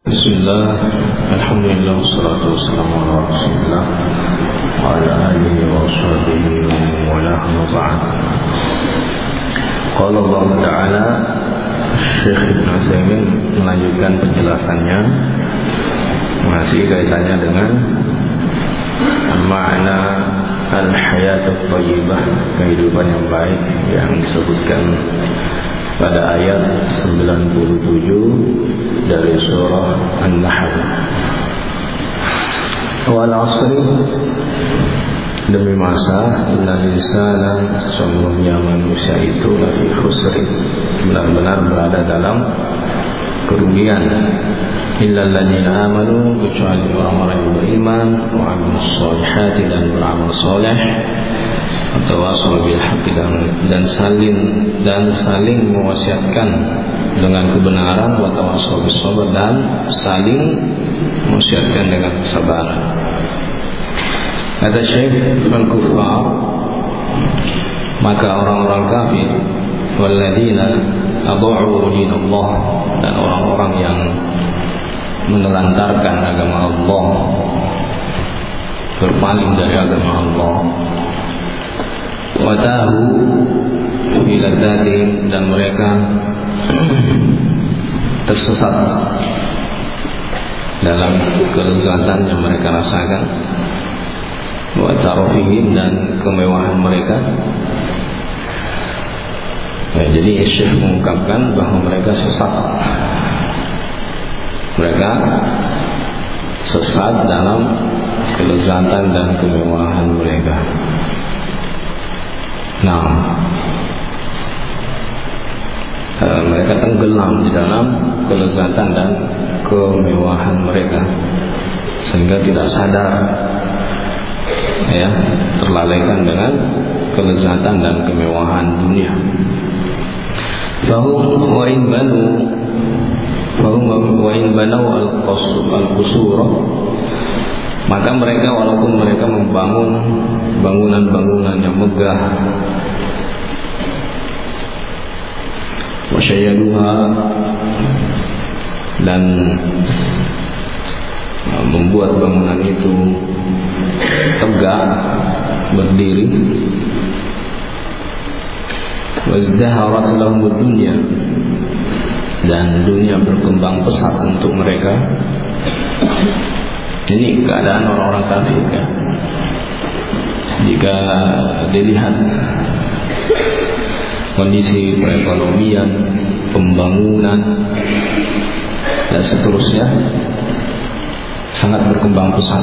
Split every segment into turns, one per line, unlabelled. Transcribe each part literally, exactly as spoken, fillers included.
Bismillah, alhamdulillah, wassalatu wassalamu ala rasulillah wa ala alihi wa sahbihi wa ala ba'd. Qala Allah Ta'ala, Syekh Ibn Utsaimin melanjutkan penjelasannya, masih kaitannya dengan makna al-hayatul thayyibah, kehidupan yang baik yang disebutkan pada ayat sembilan puluh tujuh dari surah An-Nahl. Wal 'asri, demi masa, innal insana, sesungguhnya manusia itu lafi khusr, benar-benar berada dalam kerugian. Illal ladzina amanu, kecuali orang-orang yang beriman, wa 'amilus shalihati, dan beramal saleh, atau wasal bil haqq, dan, dan saling dan saling mewasiatkan dengan kebenaran, wa tawassaw bis sabr, dan saling mewasiatkan dengan kesabaran. Kata Syekh, al-kuffar, maka orang-orang kafir, walladzina adha'u dinallah, dan orang-orang yang menelantarkan agama Allah, berpaling dari agama Allah, watahu ila dzatihim, dan mereka tersesat dalam kelezatan yang mereka rasakan, wa tarafihim, dan kemewahan mereka. Ya, jadi Syekh mengungkapkan bahwa mereka sesat. Mereka sesat dalam kelezatan dan kemewahan mereka. Nah, uh, mereka tenggelam di dalam kelezatan dan kemewahan mereka, sehingga tidak sadar, ya, terlalaikan dengan kelezatan dan kemewahan dunia. Fahum wa in banu Fahum wa in banau al-qusur, maka mereka walaupun mereka membangun bangunan-bangunan yang megah, wasyayaduha, dan membuat bangunan itu tegak berdiri, wazdaharat lahum dunya, dan dunia berkembang pesat untuk mereka. Ini keadaan orang-orang kafir, ya. Jika dilihat kondisi perekonomian, pembangunan, dan seterusnya, sangat berkembang pesat.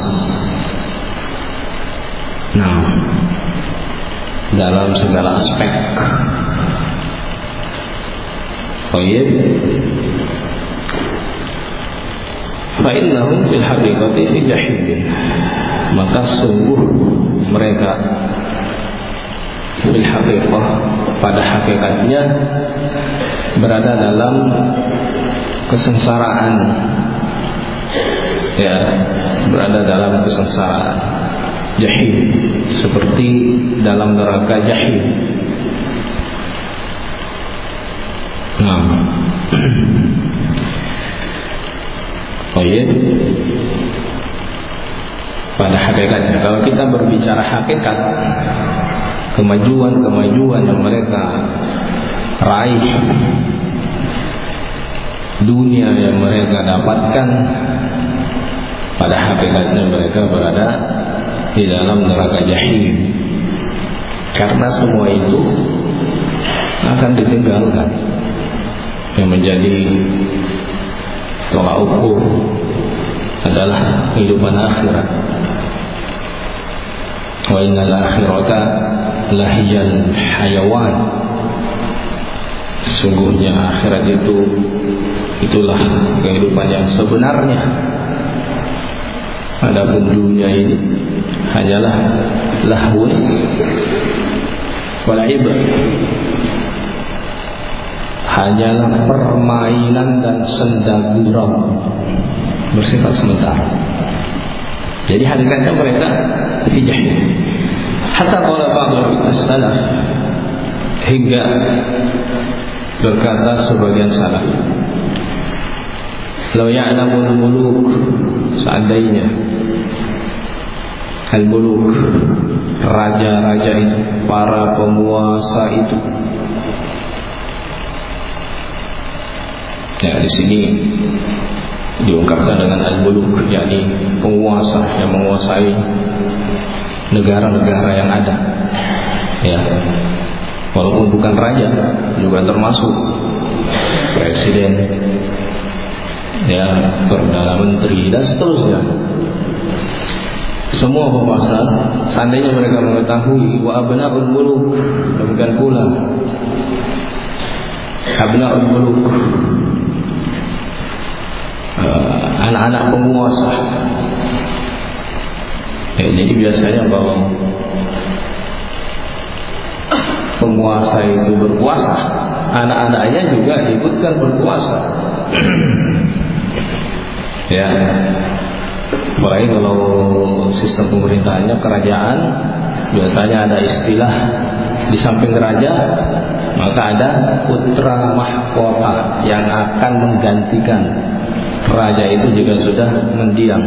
Nah, dalam segala aspek. Baik, fa'innahum fil haqiqati fi jahim, maka sungguh mereka fil haqiqah, pada hakikatnya berada dalam kesengsaraan, ya, berada dalam kesengsaraan jahim, seperti dalam neraka jahim. Nah, baik, pada hakikatnya, kalau kita berbicara hakikat, kemajuan-kemajuan yang mereka raih, dunia yang mereka dapatkan, pada hakikatnya mereka berada di dalam neraka jahim. Karena semua itu akan ditinggalkan. Yang menjadi tolak ukur adalah kehidupan akhirat. Wa innal akhirata lahiyal hayawan, sesungguhnya akhirat itu itulah kehidupan yang sebenarnya. Adapun dunia ini hanyalah lahwun wal ibad, hanyalah permainan dan senda gurau, bersifat sementara. Jadi hakikatnya mereka hijah. Hatta qala ba'd as-salaf, hingga berkata sebagian salaf, Law ya'lamul muluk, seandainya al-muluk, raja-raja itu, para penguasa itu. Ya, di sini diungkapkan dengan al-muluk, yakni penguasa yang menguasai negara-negara yang ada. Ya, walaupun bukan raja, juga termasuk presiden, ya, perdana menteri dan seterusnya. Semua penguasa, seandainya mereka mengetahui wa abna'ul muluk, demikian pula abna'ul muluk, uh, anak-anak penguasa. Ya, jadi biasanya kalau penguasa itu berkuasa, anak-anaknya juga diikutkan berkuasa. Ya, apalagi kalau sistem pemerintahannya kerajaan, biasanya ada istilah di samping raja, maka ada putra mahkota yang akan menggantikan raja itu jika sudah mendiang.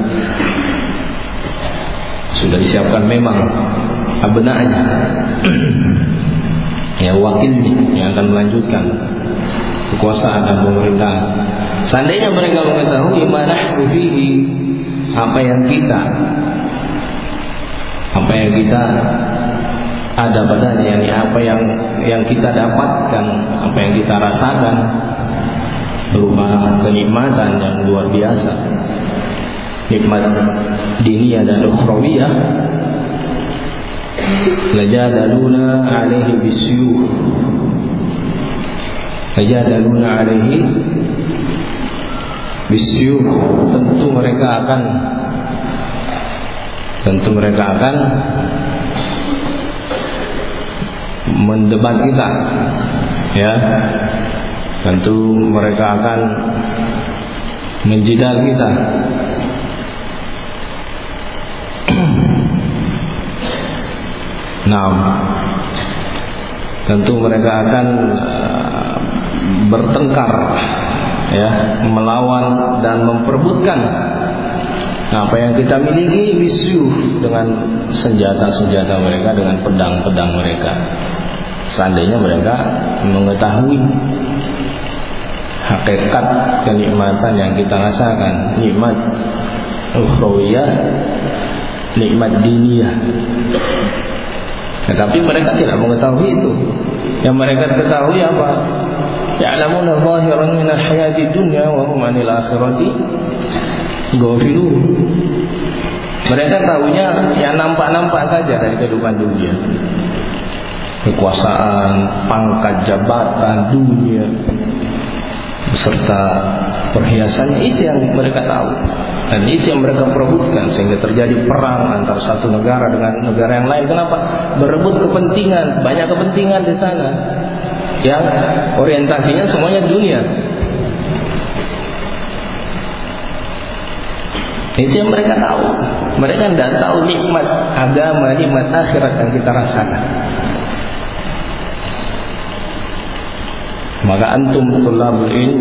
Sudah disiapkan memang abna'nya, ya, wakilnya yang akan melanjutkan kekuasaan dan pemerintahan. Seandainya mereka mengetahui manahnu fihi, apa yang kita apa yang kita ada padanya, yakni apa yang yang kita dapatkan, apa yang kita rasakan berupa kenikmatan yang luar biasa, nikmat diniyah dan ukhrawiyah, lajadaluna alaihi bisyuh, lajadaluna alaihi bisyuh, tentu mereka akan tentu mereka akan mendebat kita, ya, tentu mereka akan menjidal kita. Nah, tentu mereka akan uh, bertengkar, ya, melawan dan memperebutkan apa yang kita miliki, bisyuh, dengan senjata-senjata mereka, dengan pedang-pedang mereka. Seandainya mereka mengetahui hakikat kenikmatan yang kita rasakan, nikmat ukhrawiyah, nikmat diniyah. Tetapi mereka tidak mengetahui itu. Yang mereka ketahui apa? Ya'lamuna zahiran minal hayati dunya wa hum 'anil akhirati ghafilun. Mereka tahunya yang nampak-nampak saja dari kehidupan dunia, kekuasaan, pangkat, jabatan dunia beserta perhiasannya, itu yang mereka tahu. Dan itu yang mereka perebutkan, sehingga terjadi perang antara satu negara dengan negara yang lain. Kenapa? Berebut kepentingan, banyak kepentingan di sana yang orientasinya semuanya dunia. Itu yang mereka tahu. Mereka tidak tahu nikmat agama, nikmat akhirat yang kita rasakan. Maka antum tulabul ilm,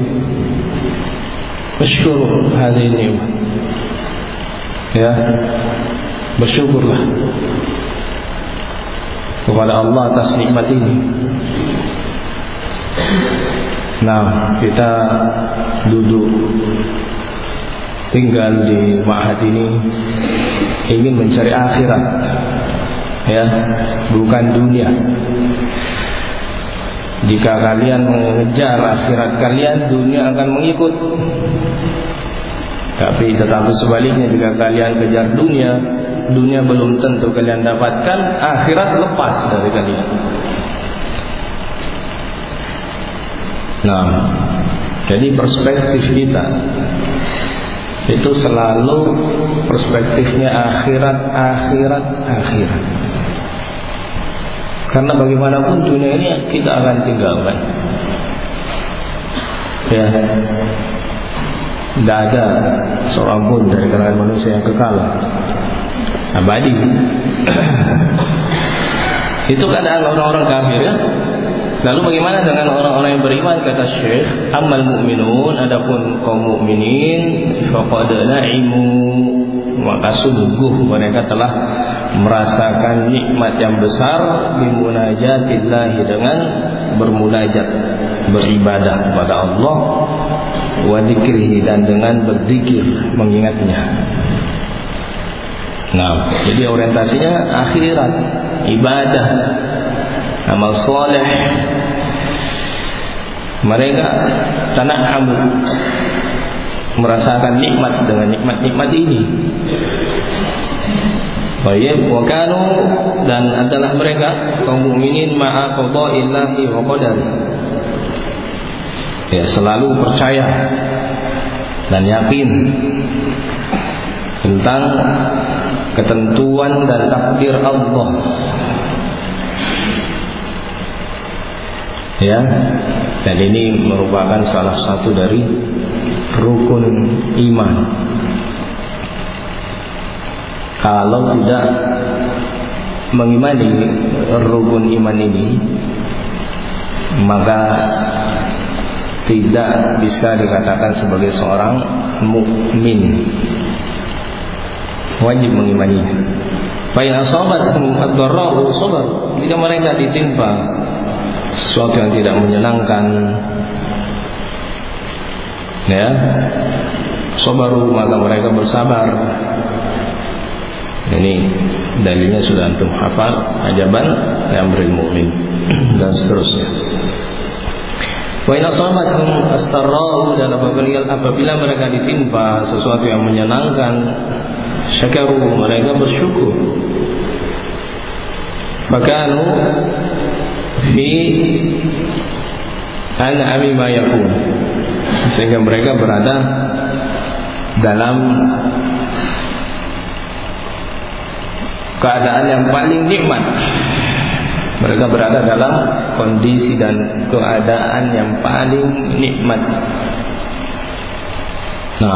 bersyukur hadhihi nikmat, ya, bersyukurlah kepada Allah atas nikmat ini. Nah, kita duduk tinggal di ma'had ini ingin mencari akhirat, ya, bukan dunia. Jika kalian mengejar akhirat kalian, dunia akan mengikut. Tapi tetapi sebaliknya, jika kalian kejar dunia, dunia belum tentu kalian dapatkan, akhirat lepas dari kalian. Nah, jadi perspektif kita itu selalu perspektifnya akhirat, akhirat, akhirat. Karena bagaimanapun dunia ini kita akan tinggalkan, ya. Tidak ada seorang pun dari kalangan manusia yang kekal abadi. Itu keadaan orang-orang kafir, ya. Lalu bagaimana dengan orang-orang yang beriman? Kata Syekh, ammal mu'minun, adapun kaum mukminin, faqad na'imu, maka sungguh mereka telah merasakan nikmat yang besar bimunajatillahi, dengan bermunajat, beribadah kepada Allah, wa dzikrihi, dan dengan berzikir, mengingatnya. Nah, jadi orientasinya akhirat, ibadah, amal soleh. Mereka tana'am, merasakan nikmat dengan nikmat-nikmat ini. Baik, wa kanu, dan adalah mereka kaum mukminin ma'a qada'illahi wa qadari, ya, selalu percaya dan yakin tentang ketentuan dan takdir Allah. Ya, dan ini merupakan salah satu dari rukun iman. Kalau tidak mengimani rukun iman ini, maka tidak bisa dikatakan sebagai seorang mukmin. Wajib mengimaninya. Fa in asabathum ad-dharra'u sabar, jika mereka ditimpa sesuatu yang tidak menyenangkan, ya, sabaru, maka mereka bersabar. Ini dalilnya sudah antum hafal, ajaban amril mukmin dan seterusnya. Wa in asabathum as-sarra'u, dan apabila apabila mereka ditimpa sesuatu yang menyenangkan, syakaru, mereka bersyukur. Fakanu fi an'ami ma yakun, sehingga mereka berada dalam keadaan yang paling nikmat. Mereka berada dalam kondisi dan keadaan yang paling nikmat. Nah,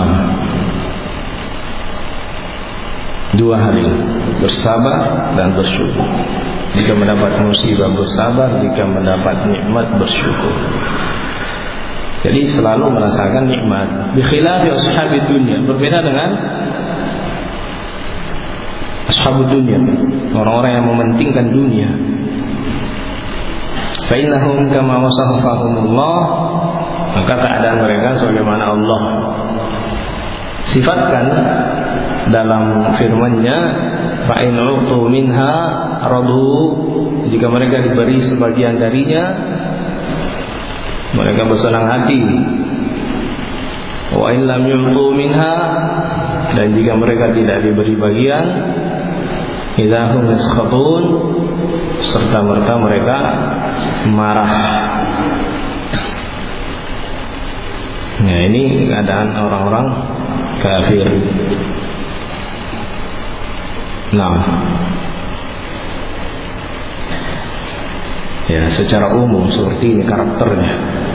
dua hari bersabar dan bersyukur. Jika mendapat musibah bersabar, jika mendapat nikmat bersyukur. Jadi selalu merasakan nikmat. Bi khilafi ashabi dunya, berbeda dengan ashabud dunya, orang-orang yang mementingkan dunia. Fa innahum kama wasafahumullah, maka keadaan mereka sebagaimana Allah sifatkan dalam firman-Nya, fa in utu minha radu, jika mereka diberi sebagian darinya mereka bersenang hati. Wa in lam yu'tu minha, dan jika mereka tidak diberi bagian, idahum yaskhatun, serta merta mereka marah. Nah, ini keadaan orang-orang kafir. Nah, ya, secara umum seperti ini karakternya.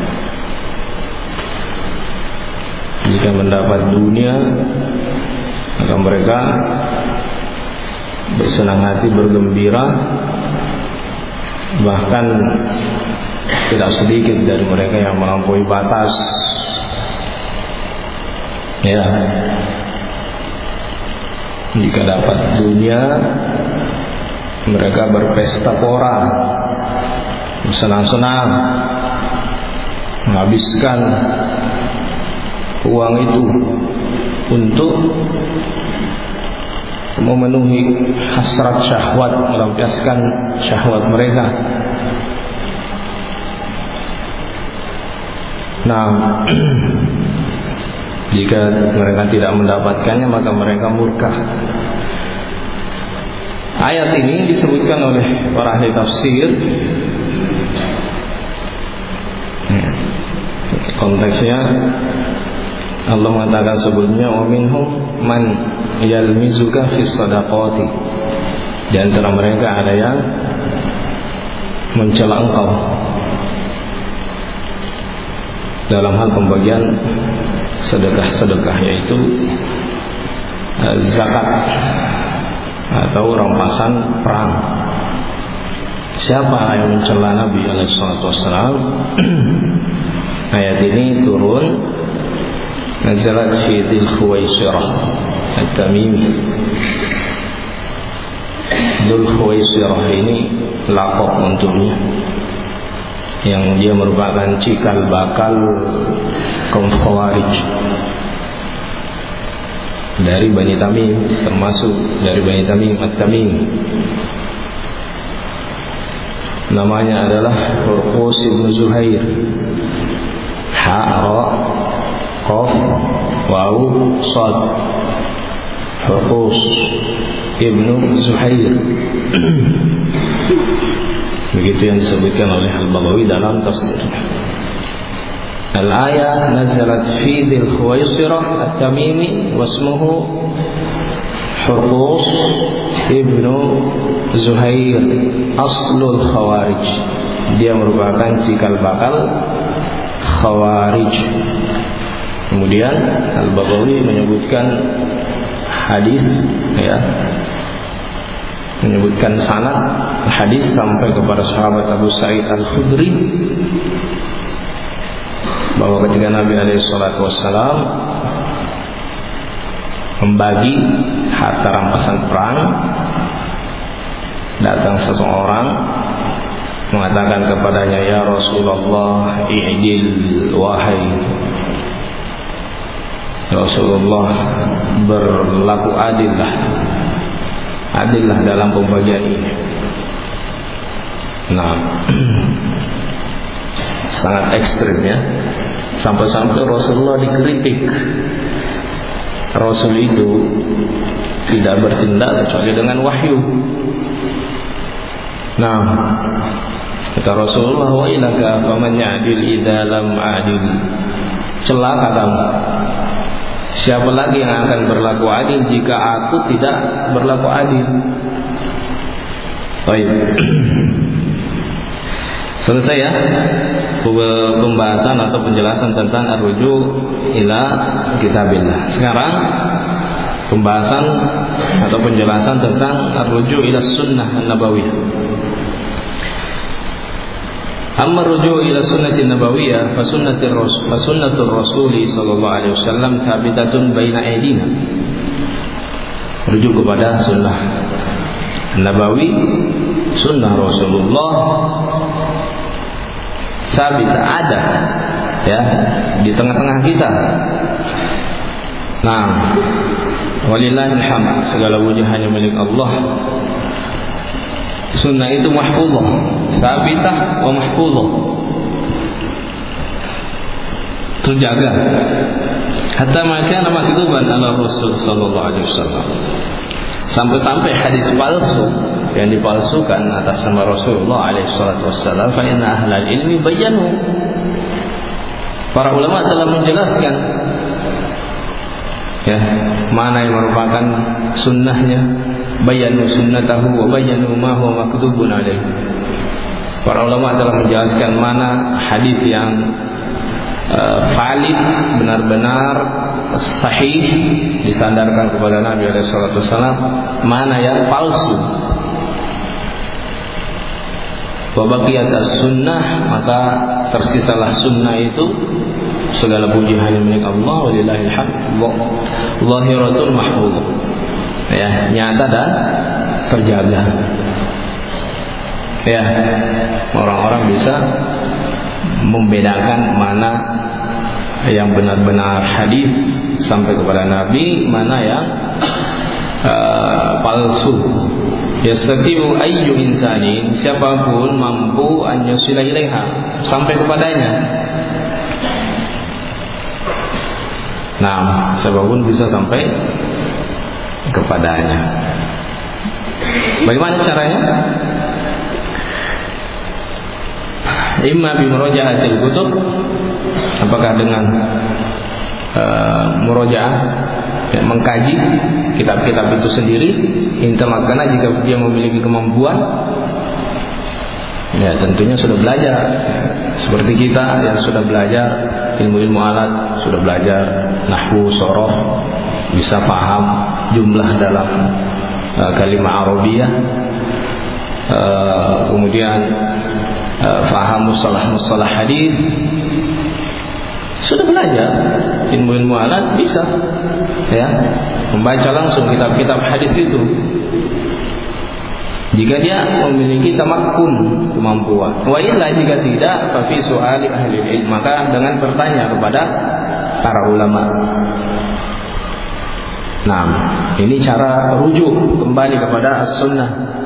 Jika mendapat dunia, maka mereka bersenang hati, bergembira. Bahkan tidak sedikit dari mereka yang melampaui batas. Ya, jika dapat dunia, mereka berpesta pora, bersenang-senang, menghabiskan uang itu untuk memenuhi hasrat syahwat, melampiaskan syahwat mereka. Nah, jika mereka tidak mendapatkannya, maka mereka murka. Ayat ini disebutkan oleh para ahli tafsir. Konteksnya, Allah mengatakan sebelumnya, wa minhum man yalmizuka fis shadaqati, di antara mereka ada yang mencela engkau dalam hal pembagian sedekah-sedekah, yaitu zakat atau rampasan perang. siapa yang mencela Nabi alaihi salatu wassalam. Ayat ini turun nazalat fi Dzul Khuwaisirah At-Tamimi. Dzul Khuwaisirah ini lakop untuknya, yang dia merupakan cikal bakal kaum Khawarij dari Bani Tamim, termasuk dari Bani Tamim At-Tamimi. Namanya adalah Hurqus ibn Zuhair. Ha, ra, qaf, waw, sad. Hurqus ibn Zuhair. Begitu yang disebutkan oleh Al-Baghawi dalam tafsirnya. Al-ayah nazalat fi Dzul Khuwaisirah At-Tamimi wasmuhu Hurqus ibn Zuhair aslul Khawarij. Dia merupakan cikal bakal Khawarij. Kemudian Al-Baghawi menyebutkan hadis, ya, menyebutkan sanad hadis sampai kepada sahabat Abu Sa'id Al-Khudri, bahwa ketika Nabi alaihi salatu wassalam membagi harta rampasan perang, datang seseorang mengatakan kepadanya, ya Rasulullah, i'dil, wahai Rasulullah, berlaku adillah, adillah dalam pembagian ini. Nah, sangat ekstrim, ya, sampai-sampai Rasulullah dikritik. Rasul itu tidak bertindak kecuali dengan wahyu. Nah, kata Rasulullah, wa ilaka faman ya'dil idza lam adil. Celaka kamu, siapa lagi yang akan berlaku adil jika aku tidak berlaku adil? Baik. Selesai, ya, pembahasan atau penjelasan tentang ar-ruju' ila kitabillah. Sekarang pembahasan atau penjelasan tentang ar-ruju' ila sunnah an-nabawiyah. Amma ar-ruju' ila sunnati an-nabawiyah fa sunnatur rasul fa sunnatur rasul sallallahu alaihi wasallam thabitatun baina aydina. Rujuk kepada sunnah Nabawi, sunnah Rasulullah sabit, ada, ya, di tengah-tengah kita. Nah, walillahil hamd, segala puji hanya milik Allah. Sunnah itu mahfuzah, sabitah wa mahfuzah, terjaga. Hatta makana maktuban ala Rasul sallallahu alaihi wasallam. Sampai-sampai hadis palsu yang dipalsukan atas nama Rasulullah alaihi salatu wassalam, fa inna ahlal ilmi bayyanu. Para ulama telah menjelaskan, ya, mana yang merupakan sunnahnya, bayyanu sunnatahu wa bayyanu ma huwa maktubun alaihi. Para ulama telah menjelaskan mana hadis yang uh, valid, benar-benar sahih, disandarkan kepada Nabi alaihi salatu wasallam, mana yang palsu. Wa baqiyat as-sunnah, maka tersisalah sunnah itu, segala puji hanya milik Allah, walillahil hamd, zahiratul mahfuz, ya, nyata dan terjaga. Ya, orang-orang bisa membedakan mana yang benar-benar hadis sampai kepada Nabi, mana yang uh, palsu. Yastati'u ayyu insani, siapapun mampu an yusila ilaiha, sampai kepadanya. Nah, siapapun bisa sampai kepadanya. Bagaimana caranya? Imma bi muraja'atil kutub, apakah dengan uh, murojaah, ya, mengkaji kitab-kitab itu sendiri, intamakana jika dia memiliki kemampuan, ya, tentunya sudah belajar, seperti kita yang sudah belajar ilmu-ilmu alat, sudah belajar nahwu, sorof, bisa paham jumlah dalam uh, kalimah Arabiyah, uh, kemudian uh, faham mustalah-mustalah hadis, sudah belajar ilmu-ilmu alat bisa, ya, membaca langsung kitab-kitab hadis itu. Jika dia memiliki tamakkun, kemampuan. Wa illa jika tidak, fa fi su'ali ahli ilm, maka dengan bertanya kepada para ulama. Nah, ini cara rujuk kembali kepada as-sunnah.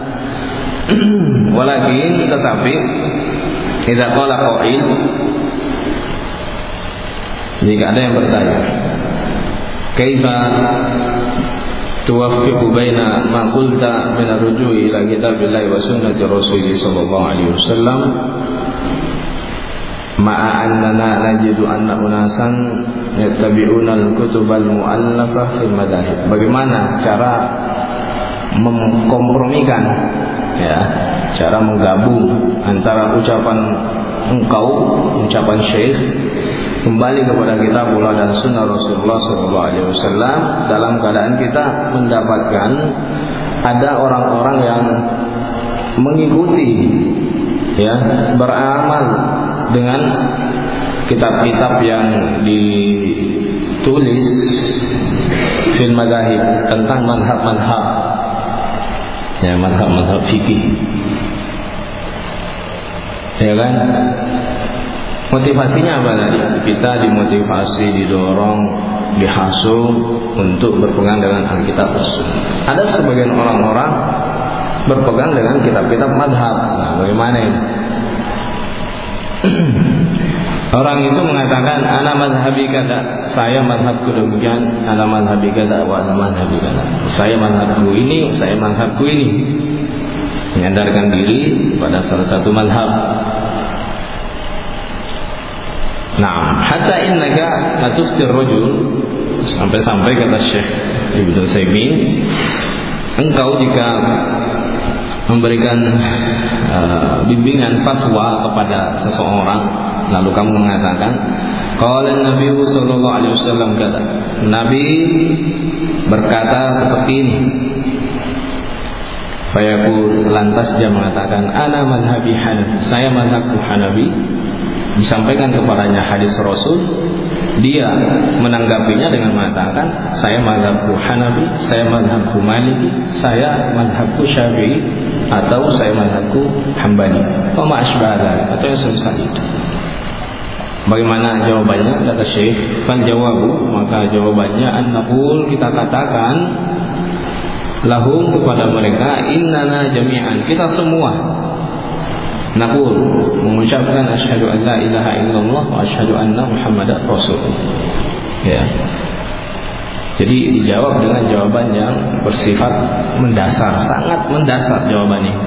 Walakin tetapi idza qala qa'il, jika ada yang bertanya, kaifa tuwaffiqu baina ma qulta min ar-ruju'i ila kitabillahi wa sunnati rasulih sallallahu alaihi wasallam ma'a annana najidu anna unasan yattabi'una al-kutubal mu'allafah fil madahib. Bagaimana cara mengkompromikan, ya, cara menggabung antara ucapan engkau, ucapan syekh, kembali kepada kitabullah dan sunnah Rasulullah sallallahu alaihi wasallam, dalam keadaan kita mendapatkan ada orang-orang yang mengikuti, ya, beramal dengan kitab-kitab yang ditulis fil madahib, tentang madhab-madhab, ya, madhab-madhab fikih, ya kan? Motivasinya apa tadi? Kita dimotivasi, didorong, dihasut untuk berpegang dengan Alkitab dan Sunnah. Ada sebagian orang-orang berpegang dengan kitab-kitab madhab. Nah, bagaimana ini? Orang itu mengatakan, ana madhabi kada, saya madhabku demikian, ana madhabi kada, wa ana madhabi kada. Saya madhabku ini, saya madhabku ini. Menyandarkan diri pada salah satu madhab. Nah, hatta innaka latuftir rajul, sampai-sampai kata Syekh Ibnu Utsaimin, engkau jika memberikan uh, bimbingan fatwa kepada seseorang, lalu kamu mengatakan, qala Nabi sallallahu alaihi wasallam kata, Nabi berkata seperti ini. Fayaqul, lantas dia mengatakan, ana madhabi Hanafi, saya madhabku Hanafi. Disampaikan kepadanya hadis Rasul, dia menanggapinya dengan mengatakan, saya mazhabku Hanafi, saya mazhabku Maliki, saya mazhabku Syafi'i, atau saya mazhabku Hambali, wa ma asbah dzalik, atau yang semisal itu. Bagaimana jawabannya? Kata Syekh, fal jawabu, maka jawabannya an-naqul, kita katakan lahum, kepada mereka, innana jami'an, kita semua, naqul, mengucapkan asyhadu an la ilaha illallah wa asyhadu anna muhammadar rasulullah. Ya. Jadi dijawab dengan jawaban yang bersifat mendasar, sangat mendasar jawabannya.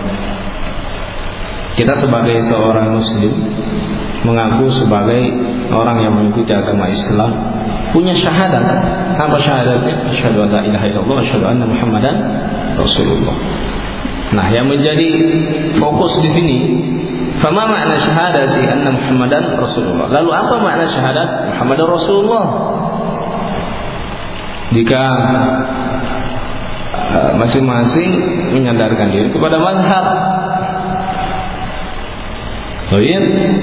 Kita sebagai seorang muslim, mengaku sebagai orang yang mengikuti agama Islam, punya syahadat. Apa syahadatnya? Asyhadu an la ilaha illallah wa asyhadu anna muhammadan rasulullah. Nah, yang menjadi fokus di sini, fama makna syahadati anna Muhammadan Rasulullah. Lalu apa makna syahadat Muhammadan Rasulullah? Jika uh, masing-masing menyandarkan diri kepada mazhab. Oh iya.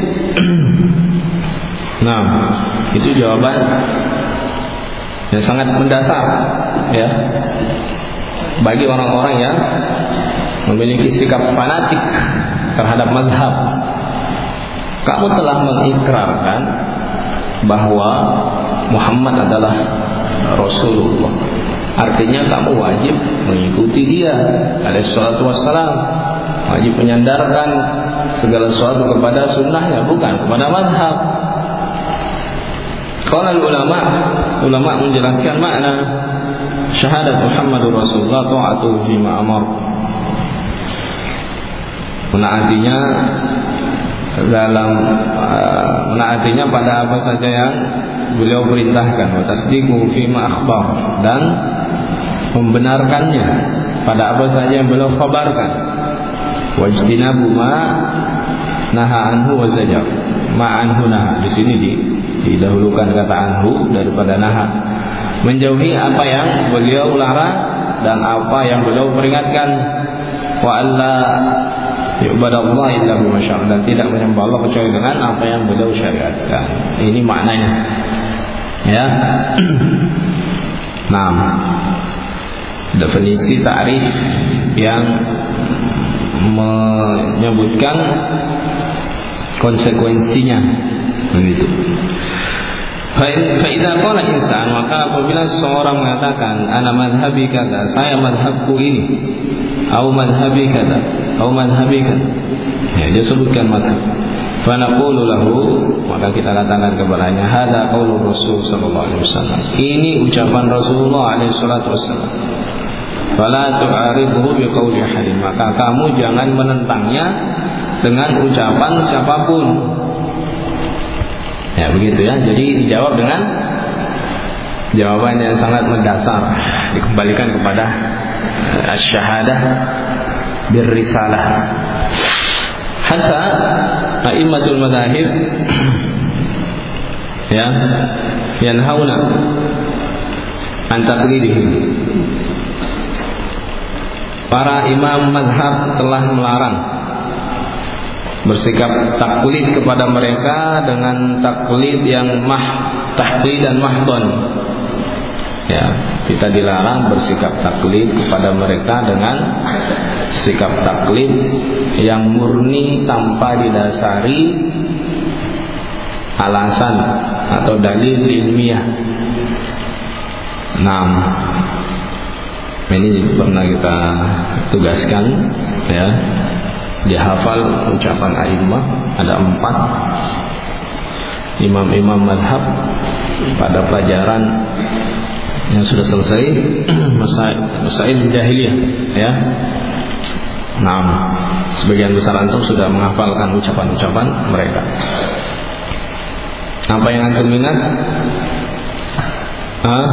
Nah, itu jawaban yang sangat mendasar, ya, bagi orang-orang yang memiliki sikap fanatik terhadap mazhab. Kamu telah mengikrarkan bahwa Muhammad adalah Rasulullah, artinya kamu wajib mengikuti dia alaihi salatu wassalam, wajib menyandarkan segala sesuatu kepada sunnahnya, bukan kepada mazhab. Qala ulama, ulama menjelaskan makna syahadat Muhammadur Rasulullah, ta'atuhu fima amar, menaatinya dalam uh, menaatinya pada apa saja yang beliau perintahkan, wa tasdiqu fima akhbar, dan membenarkannya pada apa saja yang beliau khabarkan, wa ijtinabu ma naha anhu wa zajar, ma anhu naha, di sini di, didahulukan kata anhu daripada naha, menjauhi apa yang beliau larang dan apa yang beliau peringatkan. wa alla yu'badallah illa bima syara, dan tidak menyembah Allah kecuali dengan apa yang beliau syariatkan. Ini maknanya. Ya. Nah, definisi ta'rif yang menyebutkan konsekuensinya begitu. Fa'idha qala insan, maka apabila seorang mengatakan ana madhhabi kata, saya madhabku ini, atau madhhabi kata, atau madhhabi kata, ya, dia sebutkan madhab. Fa naqulu lahu, maka kita katakan kepadanya, hadza qaulur Rasul sallallahu alaihi wasallam, ini ucapan Rasulullah alaihi salatu wasallam. Fala tu'aridhu biqauli ahadin, maka kamu jangan menentangnya dengan ucapan siapapun. Ya begitu ya. Jadi dijawab dengan jawaban yang sangat mendasar, dikembalikan kepada asy-syahadah birrisalah. Hatta a'immatul madzahib ya yanhauna an taqlidihi. Para imam mazhab telah melarang bersikap taklid kepada mereka dengan taklid yang mah, taklid dan mahdon. Ya, kita dilarang bersikap taklid kepada mereka dengan sikap taklid yang murni tanpa didasari alasan atau dalil ilmiah. Nah, ini pernah kita tugaskan, ya. Dihafal ucapan a'immah, ada empat imam-imam madhab pada pelajaran yang sudah selesai, masail, masail jahiliyah, ya. Nah, sebagian besar antum sudah menghafalkan ucapan-ucapan mereka. Apa yang antum minat? Hah?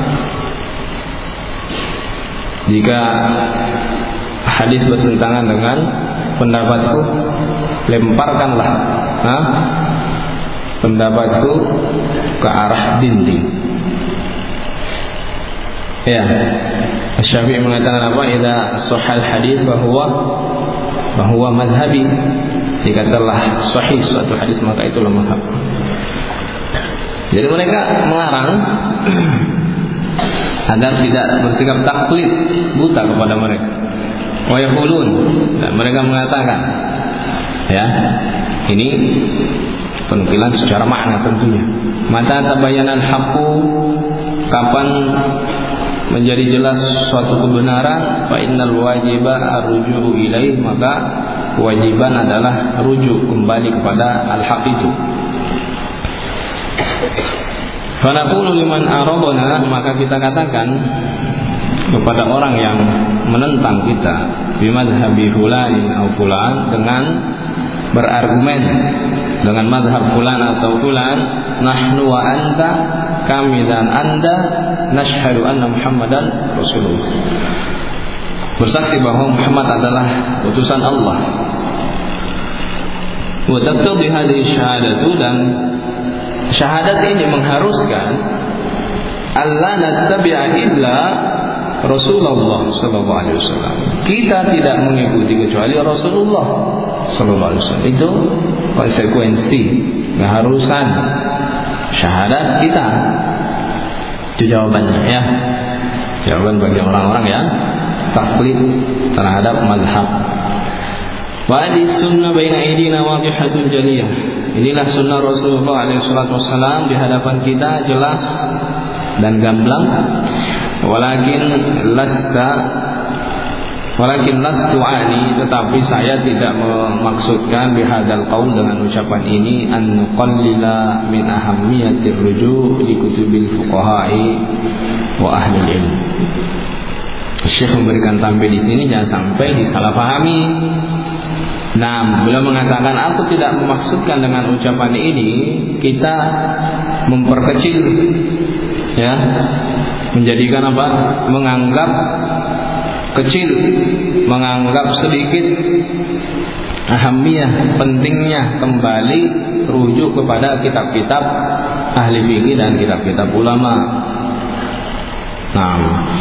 Jika hadis bertentangan dengan pendapatku, lemparkanlah Hah? pendapatku ke arah dinding. Ya, Syafi'i mengatakan apa? Idza sahal hadis bahwa bahwa mazhabi. Jika telah sahih suatu hadis maka itulah mazhab. Jadi mereka melarang agar tidak bersikap taklid buta kepada mereka. Wa yaqulun, dan mereka mengatakan, ya, ini penukilan secara makna tentunya. Mata tabayyanan haqqu, kapan menjadi jelas suatu kebenaran, fa innal wajiba arruju'u ilaih, maka kewajiban adalah rujuk kembali kepada al-haq itu. Fa naqulu liman aradana, maka kita katakan kepada orang yang menentang kita, bimadhabi fulanin au fulan, dengan berargumen dengan madhab fulan atau fulan, nahnu wa anta, kami dan anda, nashhadu anna Muhammadan Rasulullah, bersaksi bahwa Muhammad adalah utusan Allah. Wa taqtadi hadhihi syahadatu, dan syahadat ini mengharuskan alla nattabi'a illa Rasulullah sallallahu alaihi wasallam. Kita tidak mengikuti kecuali Rasulullah sallallahu alaihi wasallam. Itu konsekuensi keharusan syahadat kita. Itu jawabannya, ya. Jawaban bagi orang-orang yang taklid terhadap mazhab. Wa hadis sunnah baina aidina wadihatun jaliyah. Inilah sunnah Rasulullah alaihi wasallam di hadapan kita, jelas dan gamblang. Walakin lasta Walakin lastu ani, tetapi saya tidak memaksudkan bihadzal qaul, dengan ucapan ini, an nuqallila min ahammiyatir ruju' li kutubil fuqaha'i wa ahli ilm. Syekh memberikan tampil di sini jangan sampai disalahpahami. Nah, beliau mengatakan aku tidak memaksudkan dengan ucapan ini kita memperkecil, ya, menjadikan apa? Menganggap kecil, menganggap sedikit ahamiyah, pentingnya kembali rujuk kepada kitab-kitab ahli fikih dan kitab-kitab ulama. Nah,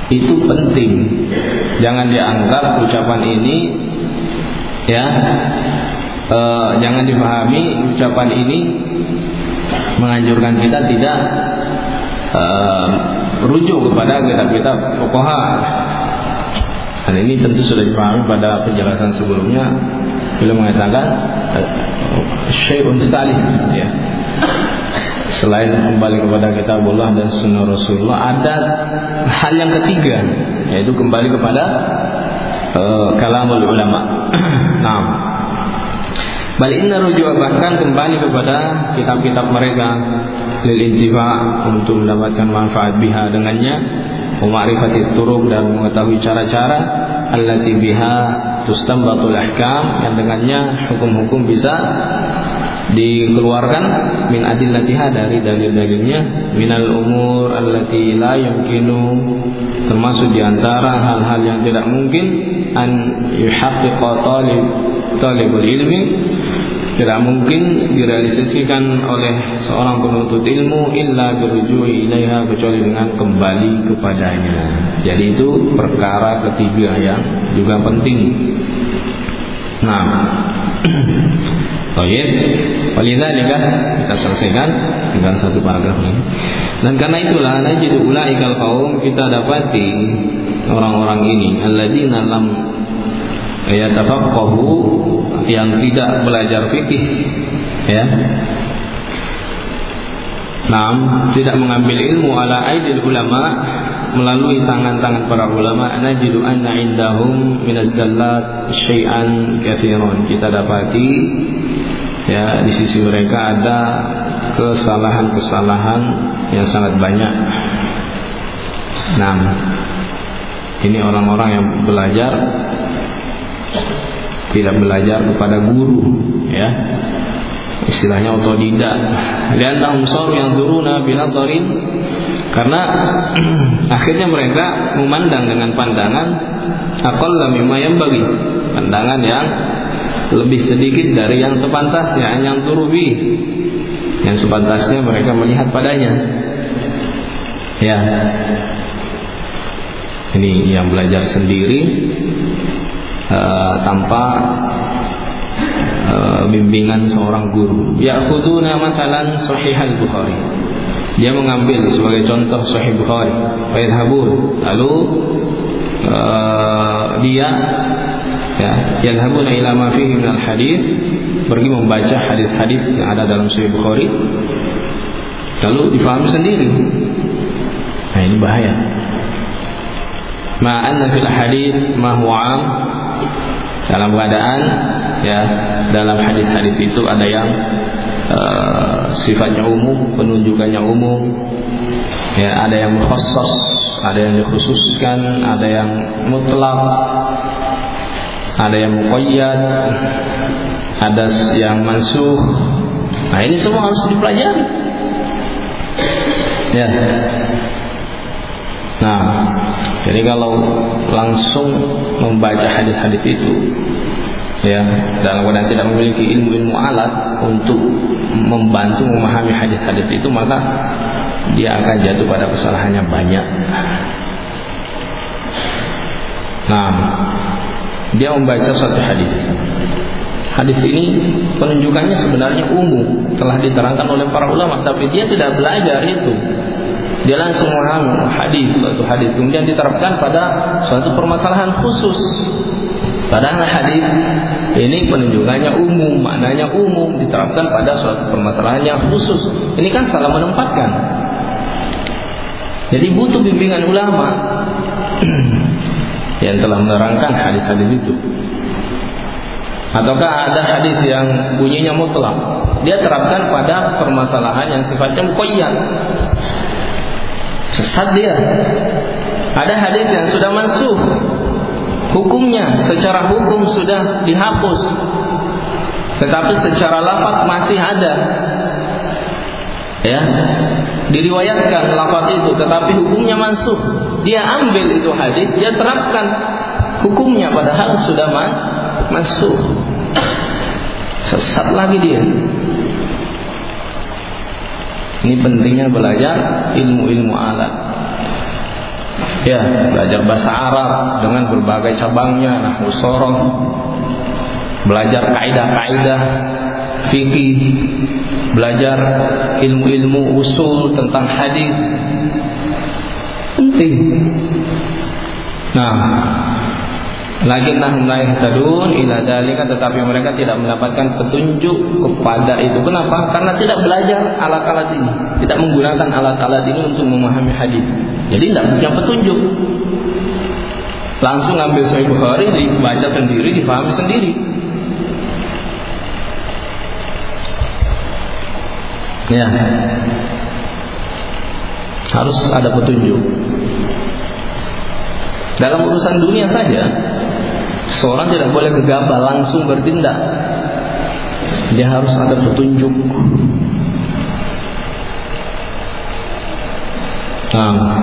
itu penting. Jangan dianggap ucapan ini ya e, jangan dipahami ucapan ini menganjurkan kita tidak e, rujuk kepada kitab-kitab fuqaha. Dan ini tentu sudah dipahami pada penjelasan sebelumnya. Beliau mengatakan syai'un salis, ya. Selain kembali kepada kitabullah dan sunnah Rasulullah, ada hal yang ketiga, yaitu kembali kepada uh, kalamul ulama. Nah, bal inna rujua, bahkan kembali kepada kitab-kitab mereka, lil intifa, untuk mendapatkan manfaat biha dengannya, ma'rifati turuq, dan mengetahui cara-cara allati biha tustanbatul ahkam, yang dengannya hukum-hukum bisa dikeluarkan, min adillatiha, dari dalil-dalilnya, minal umur allati la yumkinu, termasuk diantara hal-hal yang tidak mungkin, an yuhaqqiqa talib talibul ilmi, tidak mungkin direalisasikan oleh seorang penuntut ilmu illa birujui ilaiha, kecuali dengan kembali kepadanya. Jadi itu perkara ketiga yang juga penting. Nah, baik, walidzalika, kita selesaikan dengan satu paragraf ini. Dan karena itulah najidu ulaikal qaum, kita dapati orang-orang ini alladzina lam yatafaqahu, yang tidak belajar fikih, ya. Naam, tidak mengambil ilmu ala aidil ulama, melalui tangan-tangan para ulama. Najidu anna indahum minaz zallat syai'an katsiran, kita dapati ya di sisi mereka ada kesalahan-kesalahan yang sangat banyak. Nah, ini orang-orang yang belajar tidak belajar kepada guru, ya, istilahnya otodidak. Li'annahum saru yanzuruna binadharin, karena akhirnya mereka memandang dengan pandangan aqalla mimma yanbaghi, pandangan yang lebih sedikit dari yang sepantasnya, yang turubi, yang sepantasnya mereka melihat padanya. Ya, ini yang belajar sendiri uh, tanpa uh, bimbingan seorang guru. Ya'khuduna mathalan Sahih al-Bukhari, dia mengambil sebagai contoh Sahih Bukhari, wa yadhhabun, lalu uh, dia ya yadhhabuna ila ma fihi min al-hadits, pergi membaca hadis-hadis yang ada dalam Sahih Bukhari, lalu difahami sendiri. Nah, ini bahaya. Ma anna fil hadits ma huwa 'am, dalam keadaan ya dalam hadis-hadis itu ada yang uh, sifatnya umum, penunjukannya umum, ya, ada yang mukhassas, ada yang dikhususkan, ada yang mutlak, ada yang muqayyad, ada yang mansukh. Nah, ini semua harus dipelajari, ya. Nah, jadi kalau langsung membaca hadis-hadis itu, ya, dalam keadaan tidak memiliki ilmu-ilmu alat untuk membantu memahami hadis-hadis itu, maka dia akan jatuh pada kesalahannya banyak. Nah, dia membaca suatu hadis. Hadis ini penunjukannya sebenarnya umum, telah diterangkan oleh para ulama, tapi dia tidak belajar itu. Dia langsung memahami hadis, suatu hadis, kemudian diterapkan pada suatu permasalahan khusus. Padahal hadis ini penunjukannya umum, maknanya umum, diterapkan pada suatu permasalahan yang khusus. Ini kan salah menempatkan. Jadi butuh bimbingan ulama yang telah menerangkan hadis-hadis itu. Ataukah ada hadis yang bunyinya mutlak, dia terapkan pada permasalahan yang sifatnya muqayyad, sesat dia. Ada hadis yang sudah mansukh, hukumnya secara hukum sudah dihapus, tetapi secara lafaz masih ada, ya, diriwayatkan lafaz itu, tetapi hukumnya mansukh. Dia ambil itu hadis, dia terapkan hukumnya, padahal sudah mansukh. Sesat lagi dia. Ini pentingnya belajar ilmu-ilmu alat. Ya, belajar bahasa Arab dengan berbagai cabangnya, nahwu shoroh, belajar kaidah-kaidah fikih, belajar ilmu-ilmu usul tentang hadis, penting. Nah, lakinnahum la yahtadun ila dzalika, tetapi mereka tidak mendapatkan petunjuk kepada itu. Kenapa? Karena tidak belajar alat-alat ini, tidak menggunakan alat-alat ini untuk memahami hadis. Jadi tidak punya petunjuk. Langsung ambil Sahih Bukhari, dibaca sendiri, dipahami sendiri. Ya, harus ada petunjuk. Dalam urusan dunia saja, seorang tidak boleh gegabah langsung bertindak. Dia harus ada petunjuk. Nah,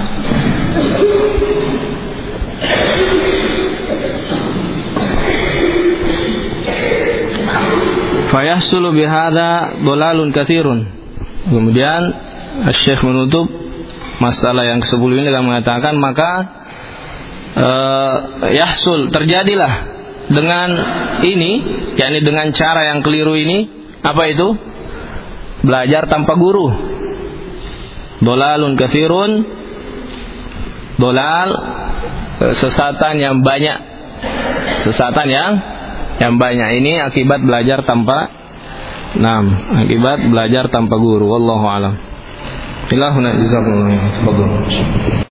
fayahsulu bihadza dhalalun katsirun. Kemudian Syekh menutup masalah yang kesepuluh ini dengan mengatakan, maka uh, yahsul, terjadilah dengan ini, yakni dengan cara yang keliru ini. Apa itu? Belajar tanpa guru. Dhalalun katsirun, dhalal, sesatan yang banyak, sesatan yang yang banyak. Ini akibat belajar tanpa Naam, akibat belajar tanpa guru. Wallahu a'lam. Ilahuna jazakumullah.